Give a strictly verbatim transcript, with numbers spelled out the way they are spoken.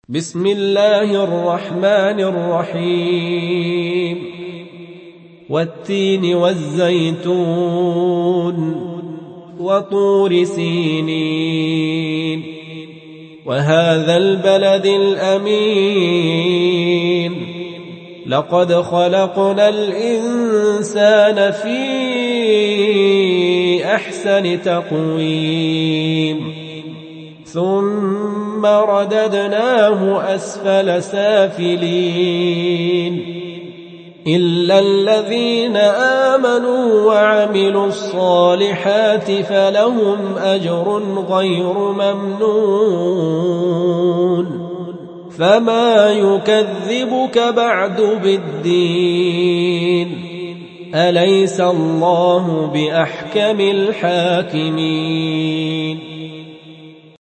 بسم الله الرحمن الرحيم والتين والزيتون وطور سينين وهذا البلد الأمين لقد خلقنا الإنسان في أحسن تقويم ثم رددناه أسفل سافلين إلا الذين آمنوا وعملوا الصالحات فلهم أجر غير ممنون فما يكذبك بعد بالدين أليس الله بأحكم الحاكمين